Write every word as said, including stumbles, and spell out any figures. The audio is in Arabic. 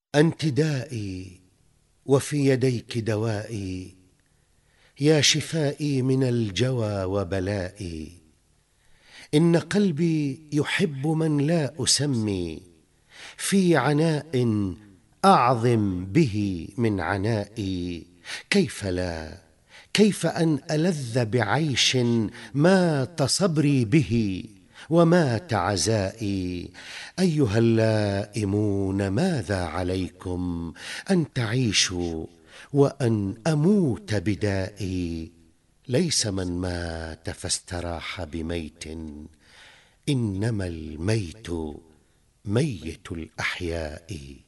أنت دائي وفي يديك دوائي، يا شفائي من الجوى وبلائي. إن قلبي يحب من لا أسمي، في عناء أعظم به من عنائي. كيف لا، كيف أن ألذ بعيش مات صبري به ومات عزائي. أيها اللائمون ماذا عليكم أن تعيشوا وأن أموت بدائي. ليس من مات فاستراح بميت، إنما الميت ميت الأحياء.